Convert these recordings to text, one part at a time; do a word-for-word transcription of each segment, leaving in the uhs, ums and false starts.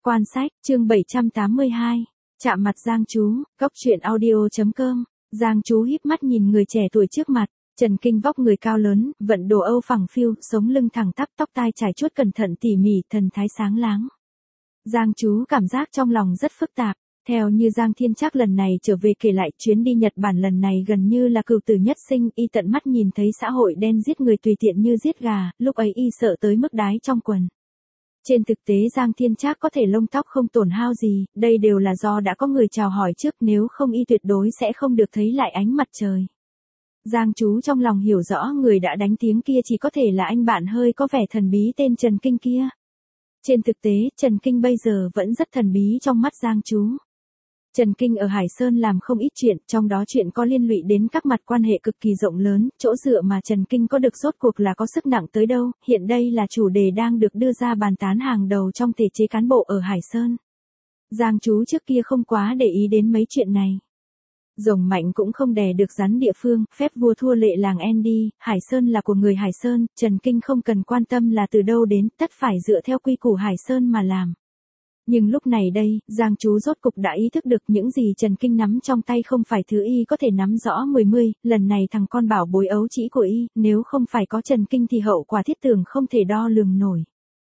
Quan sách, chương bảy trăm tám mươi hai. Chạm mặt Giang Chú, góc truyện audio chấm com. Giang Chú híp mắt nhìn người trẻ tuổi trước mặt. Trần Kinh vóc người cao lớn, vận đồ Âu phẳng phiu, sống lưng thẳng tắp, tóc tai trải chuốt cẩn thận tỉ mỉ, thần thái sáng láng. Giang Chú cảm giác trong lòng rất phức tạp. Theo như Giang Thiên Trác lần này trở về kể lại, chuyến đi Nhật Bản lần này gần như là cửu tử nhất sinh, y tận mắt nhìn thấy xã hội đen giết người tùy tiện như giết gà, lúc ấy y sợ tới mức đái trong quần. Trên thực tế Giang Thiên Trác có thể lông tóc không tổn hao gì, đây đều là do đã có người chào hỏi trước, nếu không y tuyệt đối sẽ không được thấy lại ánh mặt trời. Giang Chú trong lòng hiểu rõ người đã đánh tiếng kia chỉ có thể là anh bạn hơi có vẻ thần bí tên Trần Kinh kia. Trên thực tế, Trần Kinh bây giờ vẫn rất thần bí trong mắt Giang Chú. Trần Kinh ở Hải Sơn làm không ít chuyện, trong đó chuyện có liên lụy đến các mặt quan hệ cực kỳ rộng lớn, chỗ dựa mà Trần Kinh có được rốt cuộc là có sức nặng tới đâu, hiện đây là chủ đề đang được đưa ra bàn tán hàng đầu trong thể chế cán bộ ở Hải Sơn. Giang Chú trước kia không quá để ý đến mấy chuyện này. Rồng mạnh cũng không đè được rắn địa phương, phép vua thua lệ làng Andy, Hải Sơn là của người Hải Sơn, Trần Kinh không cần quan tâm là từ đâu đến, tất phải dựa theo quy củ Hải Sơn mà làm. Nhưng lúc này đây, Giang Chú rốt cục đã ý thức được những gì Trần Kinh nắm trong tay không phải thứ y có thể nắm rõ mười mươi, lần này thằng con bảo bối ấu trĩ của y, nếu không phải có Trần Kinh thì hậu quả thiết tưởng không thể đo lường nổi.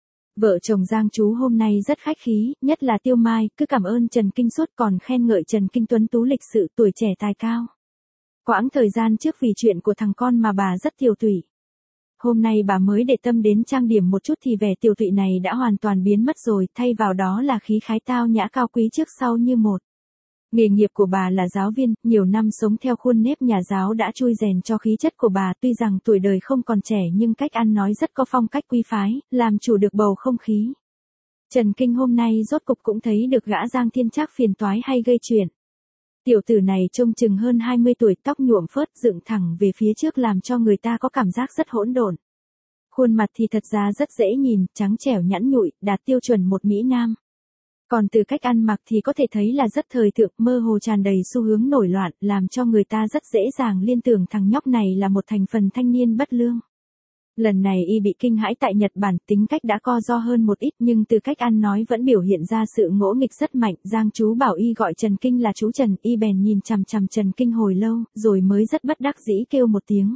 Vợ chồng Giang Chú hôm nay rất khách khí, nhất là Tiêu Mai, cứ cảm ơn Trần Kinh suốt còn khen ngợi Trần Kinh tuấn tú lịch sự, tuổi trẻ tài cao. Quãng thời gian trước vì chuyện của thằng con mà bà rất tiều tụy. Hôm nay bà mới để tâm đến trang điểm một chút thì vẻ tiều tụy này đã hoàn toàn biến mất rồi, thay vào đó là khí khái tao nhã cao quý trước sau như một. Nghề nghiệp của bà là giáo viên, nhiều năm sống theo khuôn nếp nhà giáo đã chui rèn cho khí chất của bà, tuy rằng tuổi đời không còn trẻ nhưng cách ăn nói rất có phong cách quý phái, làm chủ được bầu không khí. Trần Kinh hôm nay rốt cục cũng thấy được gã Giang Thiên Trác phiền toái hay gây chuyện. Tiểu tử này trông chừng hơn hai mươi tuổi, tóc nhuộm phớt dựng thẳng về phía trước làm cho người ta có cảm giác rất hỗn độn. Khuôn mặt thì thật ra rất dễ nhìn, trắng trẻo nhẵn nhụi, đạt tiêu chuẩn một mỹ nam. Còn từ cách ăn mặc thì có thể thấy là rất thời thượng, mơ hồ tràn đầy xu hướng nổi loạn, làm cho người ta rất dễ dàng liên tưởng thằng nhóc này là một thành phần thanh niên bất lương. Lần này y bị kinh hãi tại Nhật Bản, tính cách đã co ro hơn một ít nhưng từ cách ăn nói vẫn biểu hiện ra sự ngỗ nghịch rất mạnh. Giang Chú bảo y gọi Trần Kinh là chú Trần, y bèn nhìn chằm chằm Trần Kinh hồi lâu, rồi mới rất bất đắc dĩ kêu một tiếng.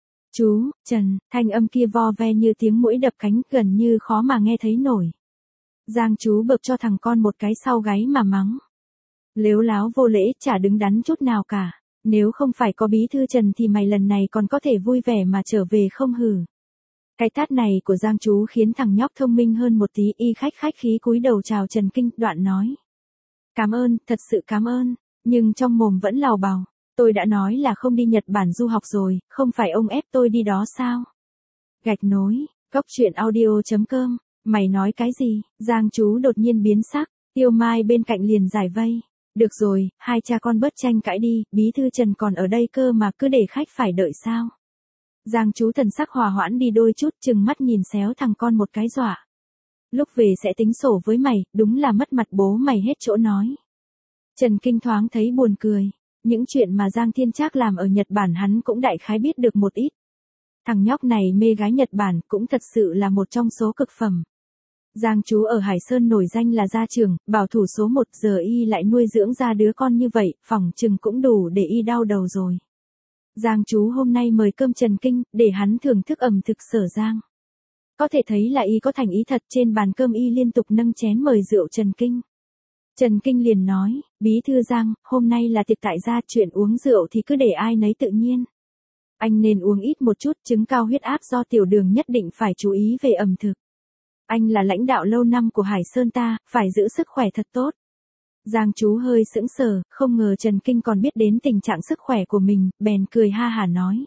Chú, Trần, thanh âm kia vo ve như tiếng muỗi đập cánh, gần như khó mà nghe thấy nổi. Giang Chú bợp cho thằng con một cái sau gáy mà mắng. Lếu láo vô lễ, chả đứng đắn chút nào cả. Nếu không phải có bí thư Trần thì mày lần này còn có thể vui vẻ mà trở về không hử. Cái tát này của Giang Chú khiến thằng nhóc thông minh hơn một tí, y khách khách khí cúi đầu chào Trần Kinh, đoạn nói. Cảm ơn, thật sự cảm ơn, nhưng trong mồm vẫn lào bào. Tôi đã nói là không đi Nhật Bản du học rồi, không phải ông ép tôi đi đó sao? Gạch nối, góc truyện audio chấm com. Mày nói cái gì? Giang Chú đột nhiên biến sắc, Tiêu Mai bên cạnh liền giải vây. Được rồi, hai cha con bớt tranh cãi đi, bí thư Trần còn ở đây cơ mà cứ để khách phải đợi sao? Giang Chú thần sắc hòa hoãn đi đôi chút, chừng mắt nhìn xéo thằng con một cái dọa. Lúc về sẽ tính sổ với mày, đúng là mất mặt bố mày hết chỗ nói. Trần Kinh thoáng thấy buồn cười, những chuyện mà Giang Thiên Trác làm ở Nhật Bản hắn cũng đại khái biết được một ít. Thằng nhóc này mê gái Nhật Bản cũng thật sự là một trong số cực phẩm. Giang Chú ở Hải Sơn nổi danh là gia trưởng, bảo thủ số một, giờ y lại nuôi dưỡng ra đứa con như vậy, phỏng chừng cũng đủ để y đau đầu rồi. Giang Chú hôm nay mời cơm Trần Kinh, để hắn thưởng thức ẩm thực Sở Giang. Có thể thấy là y có thành ý thật, trên bàn cơm y liên tục nâng chén mời rượu Trần Kinh. Trần Kinh liền nói, bí thư Giang, hôm nay là tiệc tại gia, chuyện uống rượu thì cứ để ai nấy tự nhiên. Anh nên uống ít một chút, chứng cao huyết áp do tiểu đường nhất định phải chú ý về ẩm thực. Anh là lãnh đạo lâu năm của Hải Sơn ta, phải giữ sức khỏe thật tốt. Giang Chú hơi sững sờ, không ngờ Trần Kinh còn biết đến tình trạng sức khỏe của mình, bèn cười ha hả nói.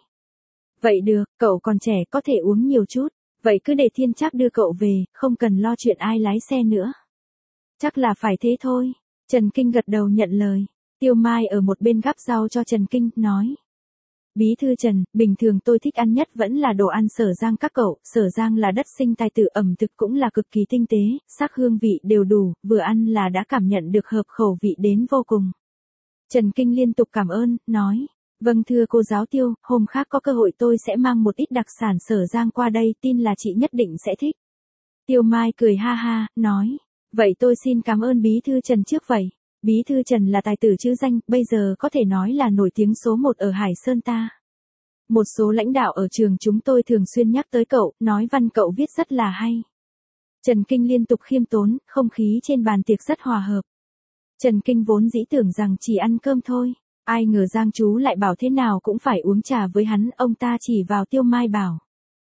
Vậy được, cậu còn trẻ có thể uống nhiều chút, vậy cứ để Thiên Trác đưa cậu về, không cần lo chuyện ai lái xe nữa. Chắc là phải thế thôi. Trần Kinh gật đầu nhận lời. Tiêu Mai ở một bên gắp rau cho Trần Kinh, nói. Bí thư Trần, bình thường tôi thích ăn nhất vẫn là đồ ăn Sở Giang các cậu, Sở Giang là đất sinh tài tử, ẩm thực cũng là cực kỳ tinh tế, sắc hương vị đều đủ, vừa ăn là đã cảm nhận được hợp khẩu vị đến vô cùng. Trần Kinh liên tục cảm ơn, nói, vâng thưa cô giáo Tiêu, hôm khác có cơ hội tôi sẽ mang một ít đặc sản Sở Giang qua đây, tin là chị nhất định sẽ thích. Tiêu Mai cười ha ha, nói, Vậy tôi xin cảm ơn bí thư Trần trước vậy. Bí thư Trần là tài tử chữ danh, bây giờ có thể nói là nổi tiếng số một ở Hải Sơn ta. Một số lãnh đạo ở trường chúng tôi thường xuyên nhắc tới cậu, nói văn cậu viết rất là hay. Trần Kinh liên tục khiêm tốn, không khí trên bàn tiệc rất hòa hợp. Trần Kinh vốn dĩ tưởng rằng chỉ ăn cơm thôi, ai ngờ Giang chú lại bảo thế nào cũng phải uống trà với hắn, ông ta chỉ vào Tiêu Mai bảo.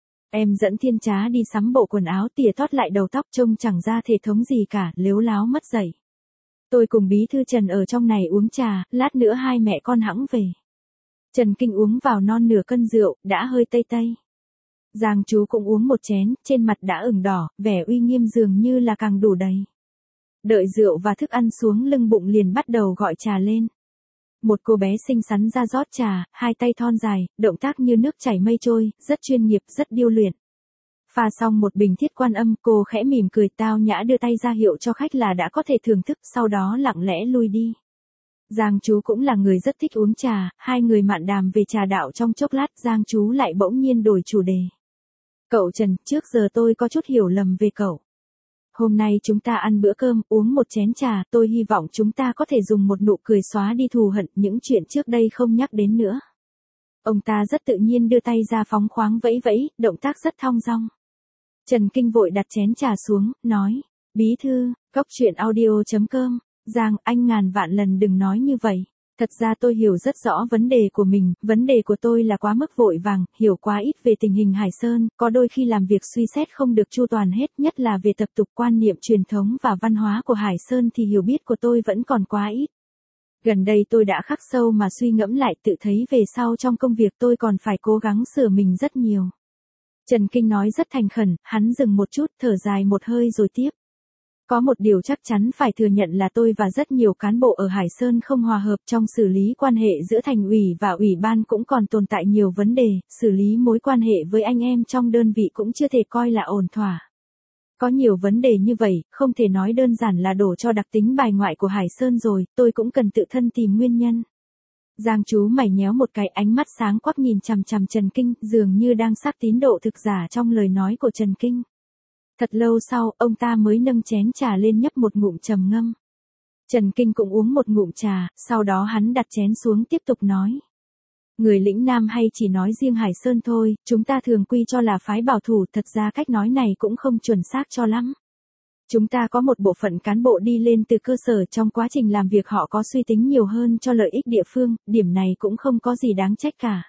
Em dẫn Thiên Trá đi sắm bộ quần áo, tỉa tót lại đầu tóc trông chẳng ra thể thống gì cả, lếu láo mất dạy. Tôi cùng bí thư Trần ở trong này uống trà, lát nữa hai mẹ con hẵng về. Trần Kinh uống vào non nửa cân rượu, đã hơi tây tây. Giang chú cũng uống một chén, trên mặt đã ửng đỏ, vẻ uy nghiêm dường như là càng đủ đầy. Đợi rượu và thức ăn xuống lưng bụng liền bắt đầu gọi trà lên. Một cô bé xinh xắn ra rót trà, hai tay thon dài, động tác như nước chảy mây trôi, rất chuyên nghiệp, rất điêu luyện. Pha xong một bình Thiết Quan Âm, cô khẽ mỉm cười tao nhã đưa tay ra hiệu cho khách là đã có thể thưởng thức, sau đó lặng lẽ lui đi. Giang chú cũng là người rất thích uống trà, hai người mạn đàm về trà đạo trong chốc lát, Giang chú lại bỗng nhiên đổi chủ đề. Cậu Trần, trước giờ tôi có chút hiểu lầm về cậu. Hôm nay chúng ta ăn bữa cơm, uống một chén trà, tôi hy vọng chúng ta có thể dùng một nụ cười xóa đi thù hận, những chuyện trước đây không nhắc đến nữa. Ông ta rất tự nhiên đưa tay ra phóng khoáng vẫy vẫy, động tác rất thong dong. Trần Kinh vội đặt chén trà xuống, nói, bí thư, cốc truyện audio chấm com, Giang, anh ngàn vạn lần đừng nói như vậy. Thật ra tôi hiểu rất rõ vấn đề của mình, vấn đề của tôi là quá mức vội vàng, hiểu quá ít về tình hình Hải Sơn, có đôi khi làm việc suy xét không được chu toàn hết, nhất là về tập tục quan niệm truyền thống và văn hóa của Hải Sơn thì hiểu biết của tôi vẫn còn quá ít. Gần đây tôi đã khắc sâu mà suy ngẫm lại, tự thấy về sau trong công việc tôi còn phải cố gắng sửa mình rất nhiều. Trần Kinh nói rất thành khẩn, hắn dừng một chút, thở dài một hơi rồi tiếp. Có một điều chắc chắn phải thừa nhận là tôi và rất nhiều cán bộ ở Hải Sơn không hòa hợp, trong xử lý quan hệ giữa thành ủy và ủy ban cũng còn tồn tại nhiều vấn đề, xử lý mối quan hệ với anh em trong đơn vị cũng chưa thể coi là ổn thỏa. Có nhiều vấn đề như vậy, không thể nói đơn giản là đổ cho đặc tính bài ngoại của Hải Sơn rồi, tôi cũng cần tự thân tìm nguyên nhân. Giang chú mày nhéo một cái, ánh mắt sáng quắc nhìn chằm chằm Trần Kinh, dường như đang xác tín độ thực giả trong lời nói của Trần Kinh. Thật lâu sau, ông ta mới nâng chén trà lên nhấp một ngụm trầm ngâm. Trần Kinh cũng uống một ngụm trà, sau đó hắn đặt chén xuống tiếp tục nói. Người lĩnh Nam hay chỉ nói riêng Hải Sơn thôi, chúng ta thường quy cho là phái bảo thủ, thật ra cách nói này cũng không chuẩn xác cho lắm. Chúng ta có một bộ phận cán bộ đi lên từ cơ sở, trong quá trình làm việc họ có suy tính nhiều hơn cho lợi ích địa phương, điểm này cũng không có gì đáng trách cả.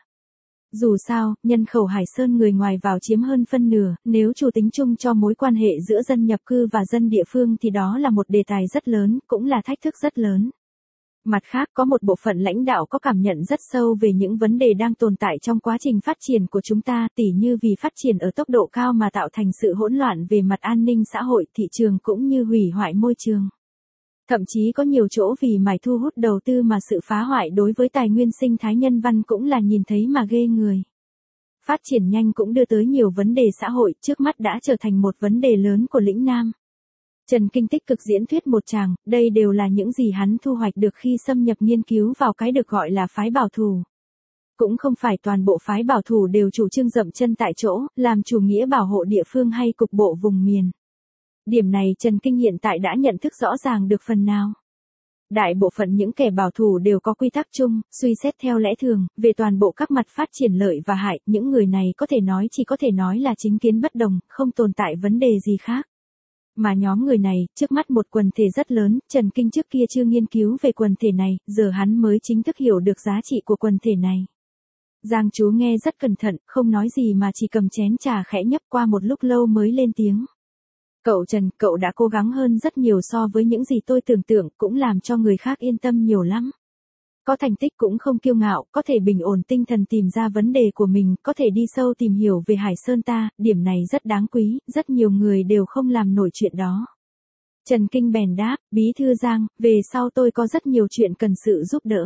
Dù sao, nhân khẩu Hải Sơn người ngoài vào chiếm hơn phân nửa, nếu chủ tính chung cho mối quan hệ giữa dân nhập cư và dân địa phương thì đó là một đề tài rất lớn, cũng là thách thức rất lớn. Mặt khác, có một bộ phận lãnh đạo có cảm nhận rất sâu về những vấn đề đang tồn tại trong quá trình phát triển của chúng ta, tỉ như vì phát triển ở tốc độ cao mà tạo thành sự hỗn loạn về mặt an ninh xã hội, thị trường cũng như hủy hoại môi trường. Thậm chí có nhiều chỗ vì mải thu hút đầu tư mà sự phá hoại đối với tài nguyên sinh thái nhân văn cũng là nhìn thấy mà ghê người. Phát triển nhanh cũng đưa tới nhiều vấn đề xã hội, trước mắt đã trở thành một vấn đề lớn của lĩnh Nam. Trần Kinh tích cực diễn thuyết một tràng, đây đều là những gì hắn thu hoạch được khi xâm nhập nghiên cứu vào cái được gọi là phái bảo thủ. Cũng không phải toàn bộ phái bảo thủ đều chủ trương dậm chân tại chỗ, làm chủ nghĩa bảo hộ địa phương hay cục bộ vùng miền. Điểm này Trần Kinh hiện tại đã nhận thức rõ ràng được phần nào. Đại bộ phận những kẻ bảo thủ đều có quy tắc chung, suy xét theo lẽ thường, về toàn bộ các mặt phát triển lợi và hại, những người này có thể nói chỉ có thể nói là chính kiến bất đồng, không tồn tại vấn đề gì khác. Mà nhóm người này, trước mắt một quần thể rất lớn, Trần Kinh trước kia chưa nghiên cứu về quần thể này, giờ hắn mới chính thức hiểu được giá trị của quần thể này. Giang chú nghe rất cẩn thận, không nói gì mà chỉ cầm chén trà khẽ nhấp, qua một lúc lâu mới lên tiếng. Cậu Trần, cậu đã cố gắng hơn rất nhiều so với những gì tôi tưởng tượng, cũng làm cho người khác yên tâm nhiều lắm. Có thành tích cũng không kiêu ngạo, có thể bình ổn tinh thần tìm ra vấn đề của mình, có thể đi sâu tìm hiểu về Hải Sơn ta, điểm này rất đáng quý, rất nhiều người đều không làm nổi chuyện đó. Trần Kinh bèn đáp, bí thư Giang, về sau tôi có rất nhiều chuyện cần sự giúp đỡ.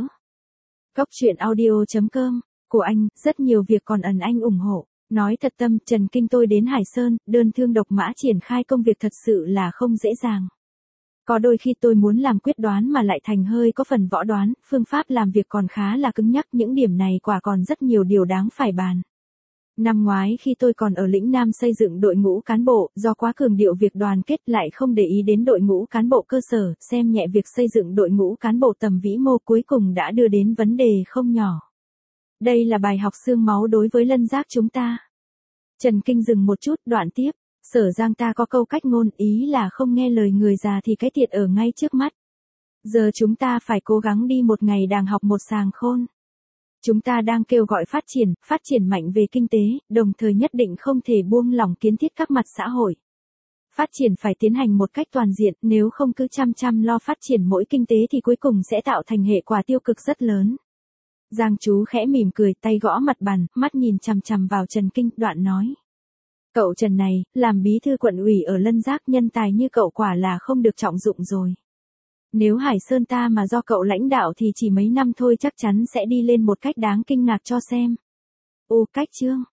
Cốc truyện audio chấm com, của anh, rất nhiều việc còn ẩn anh ủng hộ. Nói thật tâm, Trần Kinh tôi đến Hải Sơn, đơn thương độc mã triển khai công việc thật sự là không dễ dàng. Có đôi khi tôi muốn làm quyết đoán mà lại thành hơi có phần võ đoán, phương pháp làm việc còn khá là cứng nhắc, những điểm này quả còn rất nhiều điều đáng phải bàn. Năm ngoái khi tôi còn ở lĩnh Nam xây dựng đội ngũ cán bộ, do quá cường điệu việc đoàn kết lại không để ý đến đội ngũ cán bộ cơ sở, xem nhẹ việc xây dựng đội ngũ cán bộ tầm vĩ mô cuối cùng đã đưa đến vấn đề không nhỏ. Đây là bài học xương máu đối với Lân Giác chúng ta. Trần Kinh dừng một chút, đoạn tiếp, Sở Giang ta có câu cách ngôn, ý là không nghe lời người già thì cái thiệt ở ngay trước mắt. Giờ chúng ta phải cố gắng đi một ngày đàng học một sàng khôn. Chúng ta đang kêu gọi phát triển, phát triển mạnh về kinh tế, đồng thời nhất định không thể buông lỏng kiến thiết các mặt xã hội. Phát triển phải tiến hành một cách toàn diện, nếu không cứ chăm chăm lo phát triển mỗi kinh tế thì cuối cùng sẽ tạo thành hệ quả tiêu cực rất lớn. Giang chú khẽ mỉm cười, tay gõ mặt bàn, mắt nhìn chằm chằm vào Trần Kinh, đoạn nói. Cậu Trần này, làm bí thư quận ủy ở Lân Giác, nhân tài như cậu quả là không được trọng dụng rồi. Nếu Hải Sơn ta mà do cậu lãnh đạo thì chỉ mấy năm thôi chắc chắn sẽ đi lên một cách đáng kinh ngạc cho xem. Ô cách chương.